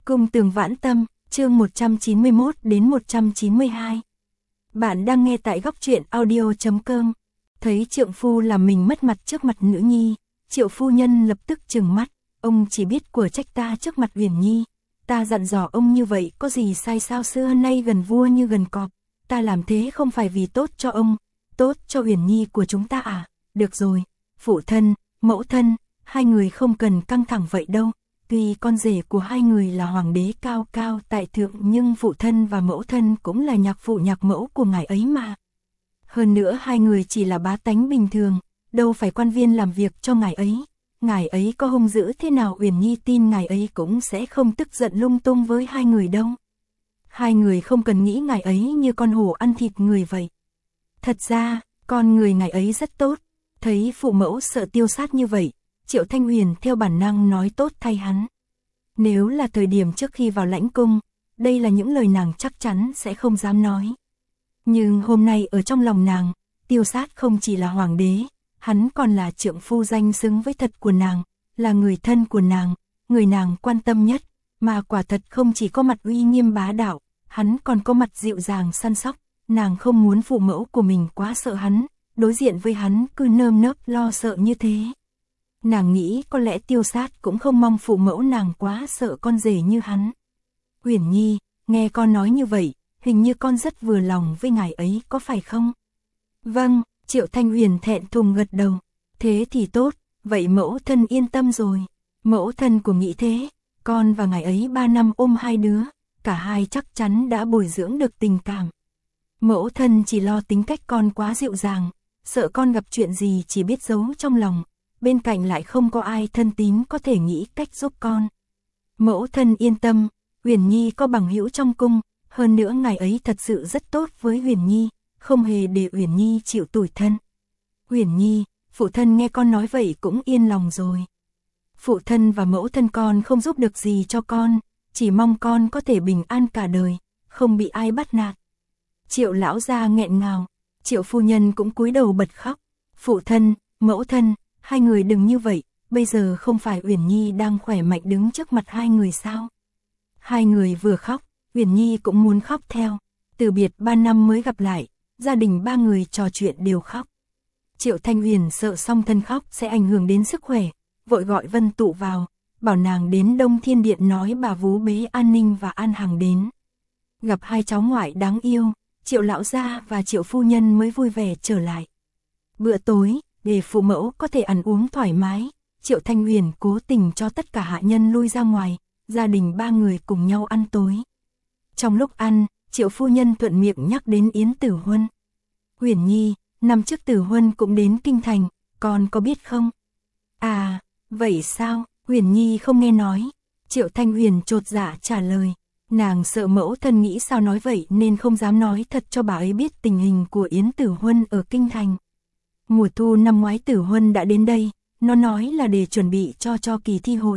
Cung Tường Vãn Tâm, chương 191 đến 192. Bạn đang nghe tại góc truyện audio.com. Thấy trượng phu làm mình mất mặt trước mặt nữ nhi, Triệu phu nhân lập tức trừng mắt, ông chỉ biết của trách ta trước mặt Uyển Nhi. Ta dặn dò ông như vậy có gì sai sao, xưa nay gần vua như gần cọp, ta làm thế không phải vì tốt cho ông, tốt cho Uyển Nhi của chúng ta à? Được rồi, phụ thân, mẫu thân, hai người không cần căng thẳng vậy đâu. Tuy con rể của hai người là hoàng đế cao cao tại thượng, nhưng phụ thân và mẫu thân cũng là nhạc phụ nhạc mẫu của ngài ấy mà. Hơn nữa hai người chỉ là bá tánh bình thường, đâu phải quan viên làm việc cho ngài ấy. Ngài ấy có hung dữ thế nào Uyển Nhi tin ngài ấy cũng sẽ không tức giận lung tung với hai người đâu. Hai người không cần nghĩ ngài ấy như con hổ ăn thịt người vậy. Thật ra, con người ngài ấy rất tốt. Thấy phụ mẫu sợ Tiêu Sát như vậy, Triệu Thanh Huyền theo bản năng nói tốt thay hắn. Nếu là thời điểm trước khi vào lãnh cung, đây là những lời nàng chắc chắn sẽ không dám nói. Nhưng hôm nay ở trong lòng nàng, Tiêu Sát không chỉ là hoàng đế, hắn còn là trượng phu danh xứng với thật của nàng, là người thân của nàng, người nàng quan tâm nhất, mà quả thật không chỉ có mặt uy nghiêm bá đạo, hắn còn có mặt dịu dàng săn sóc. Nàng không muốn phụ mẫu của mình quá sợ hắn, đối diện với hắn cứ nơm nớp lo sợ như thế. Nàng nghĩ có lẽ Tiêu Sát cũng không mong phụ mẫu nàng quá sợ con rể như hắn. Uyển Nhi, nghe con nói như vậy, hình như con rất vừa lòng với ngài ấy có phải không? Vâng, Triệu Thanh Huyền thẹn thùng gật đầu. Thế thì tốt, vậy mẫu thân yên tâm rồi. Mẫu thân của nghĩ thế, con và ngài ấy 3 năm ôm hai đứa, cả hai chắc chắn đã bồi dưỡng được tình cảm. Mẫu thân chỉ lo tính cách con quá dịu dàng, sợ con gặp chuyện gì chỉ biết giấu trong lòng. Bên cạnh lại không có ai thân tín có thể nghĩ cách giúp con. Mẫu thân yên tâm, Uyển Nhi có bằng hữu trong cung, hơn nữa ngài ấy thật sự rất tốt với Uyển Nhi, không hề để Uyển Nhi chịu tủi thân. Uyển Nhi, phụ thân nghe con nói vậy cũng yên lòng rồi. Phụ thân và mẫu thân con không giúp được gì cho con, chỉ mong con có thể bình an cả đời, không bị ai bắt nạt. Triệu lão gia nghẹn ngào, Triệu phu nhân cũng cúi đầu bật khóc. Phụ thân, mẫu thân, hai người đừng như vậy, bây giờ không phải Uyển Nhi đang khỏe mạnh đứng trước mặt hai người sao? Hai người vừa khóc, Uyển Nhi cũng muốn khóc theo. Từ biệt 3 năm mới gặp lại, gia đình ba người trò chuyện đều khóc. Triệu Thanh Huyền sợ song thân khóc sẽ ảnh hưởng đến sức khỏe, vội gọi Vân Tụ vào, bảo nàng đến Đông Thiên Điện nói bà vú bế An Ninh và An Hằng đến. Gặp hai cháu ngoại đáng yêu, Triệu lão gia và Triệu phu nhân mới vui vẻ trở lại. Bữa tối, để phụ mẫu có thể ăn uống thoải mái, Triệu Thanh Huyền cố tình cho tất cả hạ nhân lui ra ngoài, gia đình ba người cùng nhau ăn tối. Trong lúc ăn, Triệu phu nhân thuận miệng nhắc đến Yến Tử Huân. Uyển Nhi, năm trước Tử Huân cũng đến kinh thành, con có biết không? À, vậy sao? Uyển Nhi không nghe nói. Triệu Thanh Huyền chột dạ trả lời. Nàng sợ mẫu thân nghĩ sao nói vậy nên không dám nói thật cho bà ấy biết tình hình của Yến Tử Huân ở kinh thành. Mùa thu năm ngoái Tử Huân đã đến đây, nó nói là để chuẩn bị cho kỳ thi hội.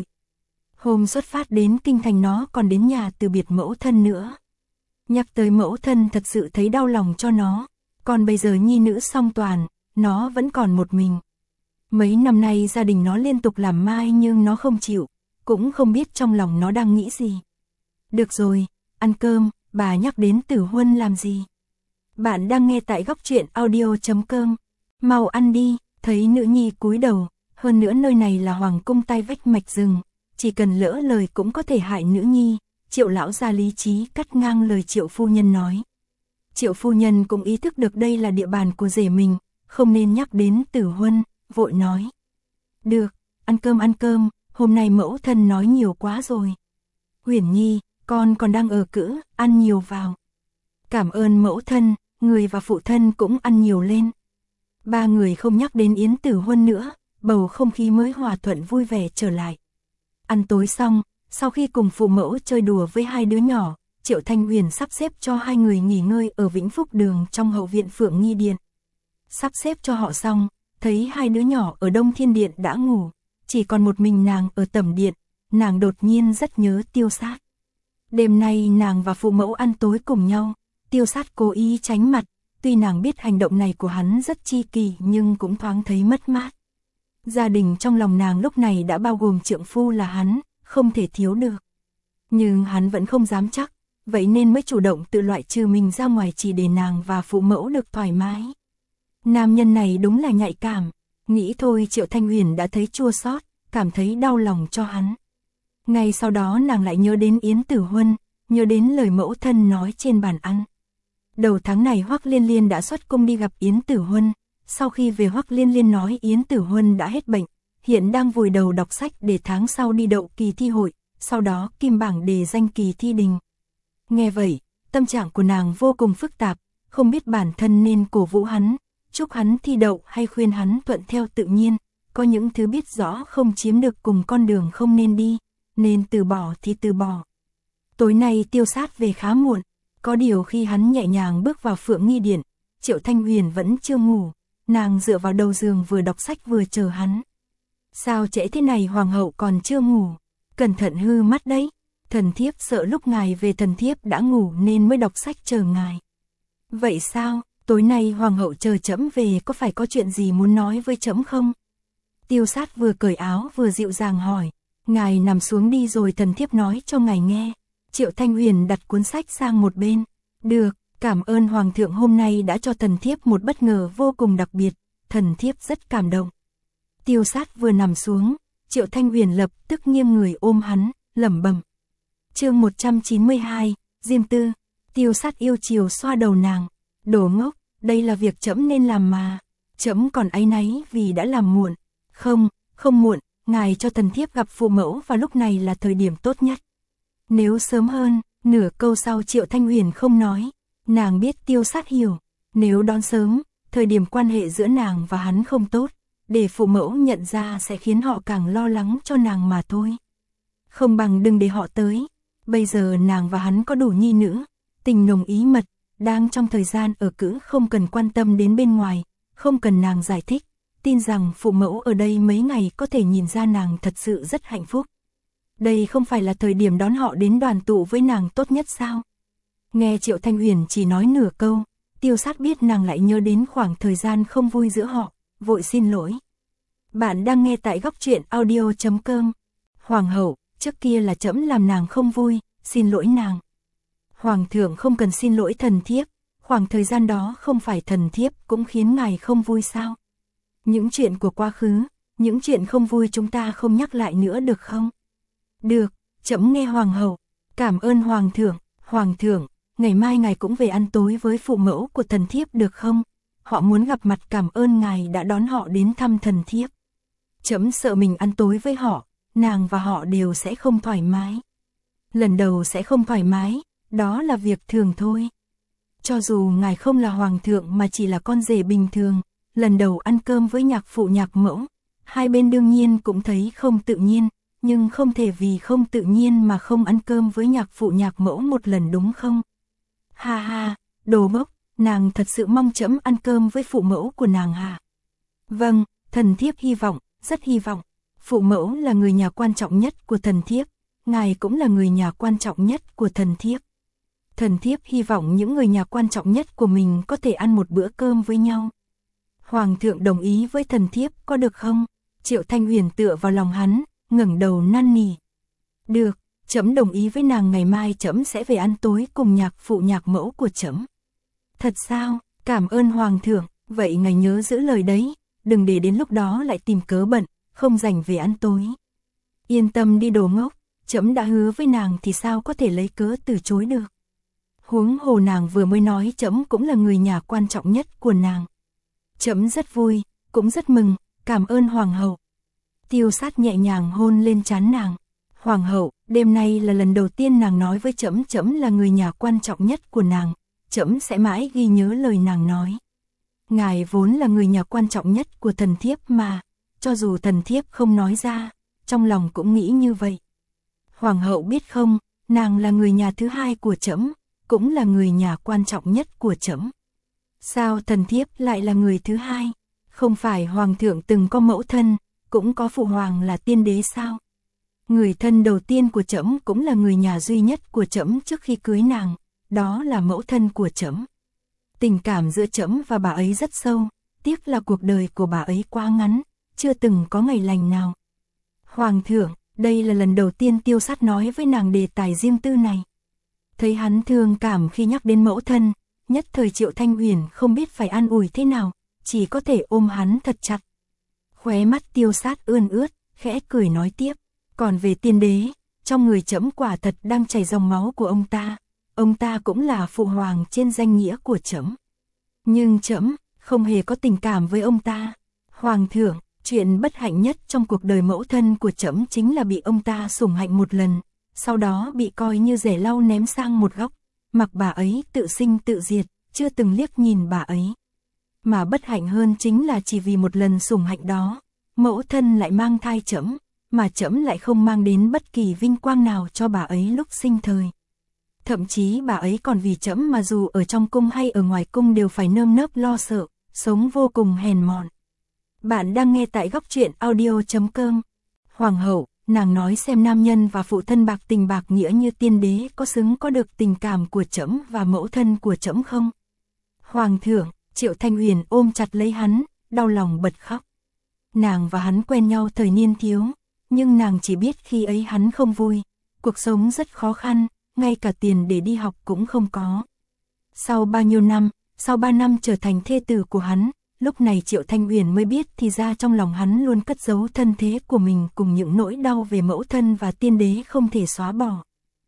Hôm xuất phát đến kinh thành nó còn đến nhà từ biệt mẫu thân nữa. Nhắc tới mẫu thân thật sự thấy đau lòng cho nó, còn bây giờ nhi nữ song toàn, nó vẫn còn một mình. Mấy năm nay gia đình nó liên tục làm mai nhưng nó không chịu, cũng không biết trong lòng nó đang nghĩ gì. Được rồi, ăn cơm, bà nhắc đến Tử Huân làm gì? Bạn đang nghe tại góc truyện audio.com. Mau ăn đi, thấy nữ nhi cúi đầu, hơn nữa nơi này là hoàng cung tai vách mạch rừng, chỉ cần lỡ lời cũng có thể hại nữ nhi. Triệu lão gia lý trí cắt ngang lời Triệu phu nhân nói. Triệu phu nhân cũng ý thức được đây là địa bàn của rể mình, không nên nhắc đến Tử Huân, vội nói. Được, ăn cơm, hôm nay mẫu thân nói nhiều quá rồi. Uyển Nhi, con còn đang ở cữ, ăn nhiều vào. Cảm ơn mẫu thân, người và phụ thân cũng ăn nhiều lên. Ba người không nhắc đến Yến Tử Huân nữa, bầu không khí mới hòa thuận vui vẻ trở lại. Ăn tối xong, sau khi cùng phụ mẫu chơi đùa với hai đứa nhỏ, Triệu Thanh Huyền sắp xếp cho hai người nghỉ ngơi ở Vĩnh Phúc Đường trong hậu viện Phượng Nghi Điện. Sắp xếp cho họ xong, thấy hai đứa nhỏ ở Đông Thiên Điện đã ngủ, chỉ còn một mình nàng ở Tẩm Điện, nàng đột nhiên rất nhớ Tiêu Sát. Đêm nay nàng và phụ mẫu ăn tối cùng nhau, Tiêu Sát cố ý tránh mặt, tuy nàng biết hành động này của hắn rất chi kỳ nhưng cũng thoáng thấy mất mát. Gia đình trong lòng nàng lúc này đã bao gồm trượng phu là hắn, không thể thiếu được. Nhưng hắn vẫn không dám chắc, vậy nên mới chủ động tự loại trừ mình ra ngoài chỉ để nàng và phụ mẫu được thoải mái. Nam nhân này đúng là nhạy cảm, nghĩ thôi Triệu Thanh Huyền đã thấy chua xót, cảm thấy đau lòng cho hắn. Ngay sau đó nàng lại nhớ đến Yến Tử Huân, nhớ đến lời mẫu thân nói trên bàn ăn. Đầu tháng này Hoắc Liên Liên đã xuất cung đi gặp Yến Tử Huân, sau khi về Hoắc Liên Liên nói Yến Tử Huân đã hết bệnh, hiện đang vùi đầu đọc sách để tháng sau đi đậu kỳ thi hội, sau đó kim bảng đề danh kỳ thi đình. Nghe vậy, tâm trạng của nàng vô cùng phức tạp, không biết bản thân nên cổ vũ hắn, chúc hắn thi đậu hay khuyên hắn thuận theo tự nhiên, có những thứ biết rõ không chiếm được cùng con đường không nên đi, nên từ bỏ thì từ bỏ. Tối nay Tiêu Sát về khá muộn, có điều khi hắn nhẹ nhàng bước vào Phượng Nghi Điện, Triệu Thanh Huyền vẫn chưa ngủ, nàng dựa vào đầu giường vừa đọc sách vừa chờ hắn. Sao trễ thế này hoàng hậu còn chưa ngủ, cẩn thận hư mắt đấy, thần thiếp sợ lúc ngài về thần thiếp đã ngủ nên mới đọc sách chờ ngài. Vậy sao, tối nay hoàng hậu chờ trẫm về có phải có chuyện gì muốn nói với trẫm không? Tiêu Sát vừa cởi áo vừa dịu dàng hỏi, ngài nằm xuống đi rồi thần thiếp nói cho ngài nghe. Triệu Thanh Huyền đặt cuốn sách sang một bên, được, cảm ơn hoàng thượng hôm nay đã cho thần thiếp một bất ngờ vô cùng đặc biệt, thần thiếp rất cảm động. Tiêu Sát vừa nằm xuống, Triệu Thanh Huyền lập tức nghiêng người ôm hắn, lẩm bẩm. Chương 192, Diêm Tư. Tiêu Sát yêu chiều xoa đầu nàng, đồ ngốc, đây là việc trẫm nên làm mà, trẫm còn áy náy vì đã làm muộn. Không, không muộn, ngài cho thần thiếp gặp phụ mẫu và lúc này là thời điểm tốt nhất. Nếu sớm hơn, nửa câu sau Triệu Thanh Huyền không nói, nàng biết Tiêu Sát hiểu, nếu đón sớm, thời điểm quan hệ giữa nàng và hắn không tốt, để phụ mẫu nhận ra sẽ khiến họ càng lo lắng cho nàng mà thôi. Không bằng đừng để họ tới, bây giờ nàng và hắn có đủ nhi nữ, tình nồng ý mật, đang trong thời gian ở cữ không cần quan tâm đến bên ngoài, không cần nàng giải thích, tin rằng phụ mẫu ở đây mấy ngày có thể nhìn ra nàng thật sự rất hạnh phúc. Đây không phải là thời điểm đón họ đến đoàn tụ với nàng tốt nhất sao? Nghe Triệu Thanh Huyền chỉ nói nửa câu, Tiêu Sát biết nàng lại nhớ đến khoảng thời gian không vui giữa họ, vội xin lỗi. Bạn đang nghe tại góc truyện audio.com. Hoàng hậu, trước kia là trẫm làm nàng không vui, xin lỗi nàng. Hoàng thượng không cần xin lỗi thần thiếp, khoảng thời gian đó không phải thần thiếp cũng khiến ngài không vui sao? Những chuyện của quá khứ, những chuyện không vui chúng ta không nhắc lại nữa được không? Được, trẫm nghe hoàng hậu, cảm ơn hoàng thượng, ngày mai ngài cũng về ăn tối với phụ mẫu của thần thiếp được không? Họ muốn gặp mặt cảm ơn ngài đã đón họ đến thăm thần thiếp. Trẫm sợ mình ăn tối với họ, nàng và họ đều sẽ không thoải mái. Lần đầu sẽ không thoải mái, đó là việc thường thôi. Cho dù ngài không là hoàng thượng mà chỉ là con rể bình thường, lần đầu ăn cơm với nhạc phụ nhạc mẫu, hai bên đương nhiên cũng thấy không tự nhiên, nhưng không thể vì không tự nhiên mà không ăn cơm với nhạc phụ nhạc mẫu một lần đúng không? Ha ha, đồ ngốc, nàng thật sự mong trẫm ăn cơm với phụ mẫu của nàng hả? Vâng, thần thiếp hy vọng, rất hy vọng. Phụ mẫu là người nhà quan trọng nhất của thần thiếp, ngài cũng là người nhà quan trọng nhất của thần thiếp. Thần thiếp hy vọng những người nhà quan trọng nhất của mình có thể ăn một bữa cơm với nhau. Hoàng thượng đồng ý với thần thiếp có được không? Triệu Thanh Huyền tựa vào lòng hắn, ngẩng đầu năn nỉ. Được, trẫm đồng ý với nàng, ngày mai trẫm sẽ về ăn tối cùng nhạc phụ nhạc mẫu của trẫm. Thật sao? Cảm ơn hoàng thượng, vậy ngài nhớ giữ lời đấy, đừng để đến lúc đó lại tìm cớ bận, không rảnh về ăn tối. Yên tâm đi đồ ngốc, trẫm đã hứa với nàng thì sao có thể lấy cớ từ chối được. Huống hồ nàng vừa mới nói trẫm cũng là người nhà quan trọng nhất của nàng. Trẫm rất vui, cũng rất mừng, cảm ơn hoàng hậu. Tiêu Sát nhẹ nhàng hôn lên trán nàng. Hoàng hậu, đêm nay là lần đầu tiên nàng nói với trẫm trẫm là người nhà quan trọng nhất của nàng, trẫm sẽ mãi ghi nhớ lời nàng nói. Ngài vốn là người nhà quan trọng nhất của thần thiếp mà, cho dù thần thiếp không nói ra, trong lòng cũng nghĩ như vậy. Hoàng hậu biết không, nàng là người nhà thứ hai của trẫm, cũng là người nhà quan trọng nhất của trẫm. Sao thần thiếp lại là người thứ hai? Không phải hoàng thượng từng có mẫu thân, cũng có phụ hoàng là tiên đế sao? Người thân đầu tiên của trẫm cũng là người nhà duy nhất của trẫm trước khi cưới nàng, đó là mẫu thân của trẫm. Tình cảm giữa trẫm và bà ấy rất sâu, tiếc là cuộc đời của bà ấy quá ngắn, chưa từng có ngày lành nào. Hoàng thượng, Đây là lần đầu tiên Tiêu Sát nói với nàng đề tài riêng tư này. Thấy hắn thương cảm khi nhắc đến mẫu thân, nhất thời Triệu Thanh Huyền không biết phải an ủi thế nào, chỉ có thể ôm hắn thật chặt. Khóe mắt Tiêu Sát ươn ướt, khẽ cười nói tiếp, còn về tiên đế, trong người trẫm quả thật đang chảy dòng máu của ông ta cũng là phụ hoàng trên danh nghĩa của trẫm. Nhưng trẫm không hề có tình cảm với ông ta. Hoàng thượng, chuyện bất hạnh nhất trong cuộc đời mẫu thân của trẫm chính là bị ông ta sủng hạnh một lần, sau đó bị coi như rẻ lau ném sang một góc, mặc bà ấy tự sinh tự diệt, chưa từng liếc nhìn bà ấy. Mà bất hạnh hơn chính là chỉ vì một lần sủng hạnh đó, mẫu thân lại mang thai trẫm, mà trẫm lại không mang đến bất kỳ vinh quang nào cho bà ấy lúc sinh thời. Thậm chí bà ấy còn vì trẫm mà dù ở trong cung hay ở ngoài cung đều phải nơm nớp lo sợ, sống vô cùng hèn mọn. Bạn đang nghe tại góc truyện audio.com. Hoàng hậu, nàng nói xem nam nhân và phụ thân bạc tình bạc nghĩa như tiên đế có xứng có được tình cảm của trẫm và mẫu thân của trẫm không? Hoàng thượng, Triệu Thanh Huyền ôm chặt lấy hắn, đau lòng bật khóc. Nàng và hắn quen nhau thời niên thiếu, nhưng nàng chỉ biết khi ấy hắn không vui, cuộc sống rất khó khăn, ngay cả tiền để đi học cũng không có. Sau bao nhiêu năm, sau 3 năm trở thành thê tử của hắn, lúc này Triệu Thanh Huyền mới biết thì ra trong lòng hắn luôn cất giấu thân thế của mình cùng những nỗi đau về mẫu thân và tiên đế không thể xóa bỏ.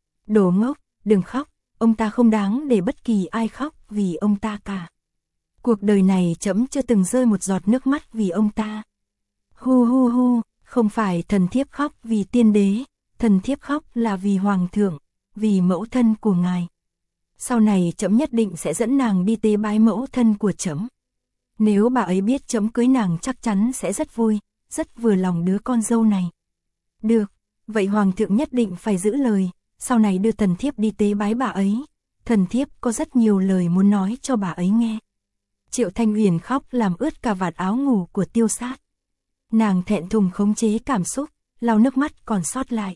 Đồ ngốc, đừng khóc, ông ta không đáng để bất kỳ ai khóc vì ông ta cả. Cuộc đời này trẫm chưa từng rơi một giọt nước mắt vì ông ta. Hu hu hu, không phải thần thiếp khóc vì tiên đế, thần thiếp khóc là vì hoàng thượng, vì mẫu thân của ngài. Sau này trẫm nhất định sẽ dẫn nàng đi tế bái mẫu thân của trẫm. Nếu bà ấy biết trẫm cưới nàng chắc chắn sẽ rất vui, rất vừa lòng đứa con dâu này. Được, vậy hoàng thượng nhất định phải giữ lời, sau này đưa thần thiếp đi tế bái bà ấy. Thần thiếp có rất nhiều lời muốn nói cho bà ấy nghe. Triệu Thanh Huyền khóc làm ướt cả vạt áo ngủ của Tiêu Sát. Nàng thẹn thùng khống chế cảm xúc, lau nước mắt còn sót lại.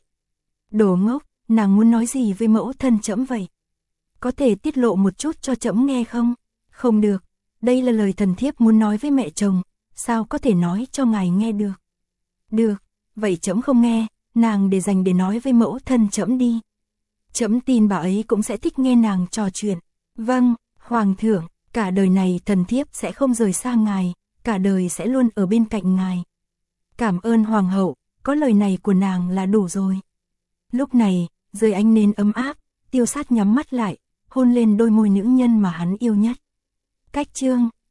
Đồ ngốc, nàng muốn nói gì với mẫu thân trẫm vậy? Có thể tiết lộ một chút cho trẫm nghe không? Không được, đây là lời thần thiếp muốn nói với mẹ chồng, sao có thể nói cho ngài nghe được? Được, vậy trẫm không nghe, nàng để dành để nói với mẫu thân trẫm đi. Trẫm tin bà ấy cũng sẽ thích nghe nàng trò chuyện. Vâng, hoàng thượng, cả đời này thần thiếp sẽ không rời xa ngài, cả đời sẽ luôn ở bên cạnh ngài. Cảm ơn hoàng hậu, có lời này của nàng là đủ rồi. Lúc này, dưới ánh nến ấm áp, Tiêu Sát nhắm mắt lại, hôn lên đôi môi nữ nhân mà hắn yêu nhất. Cách chương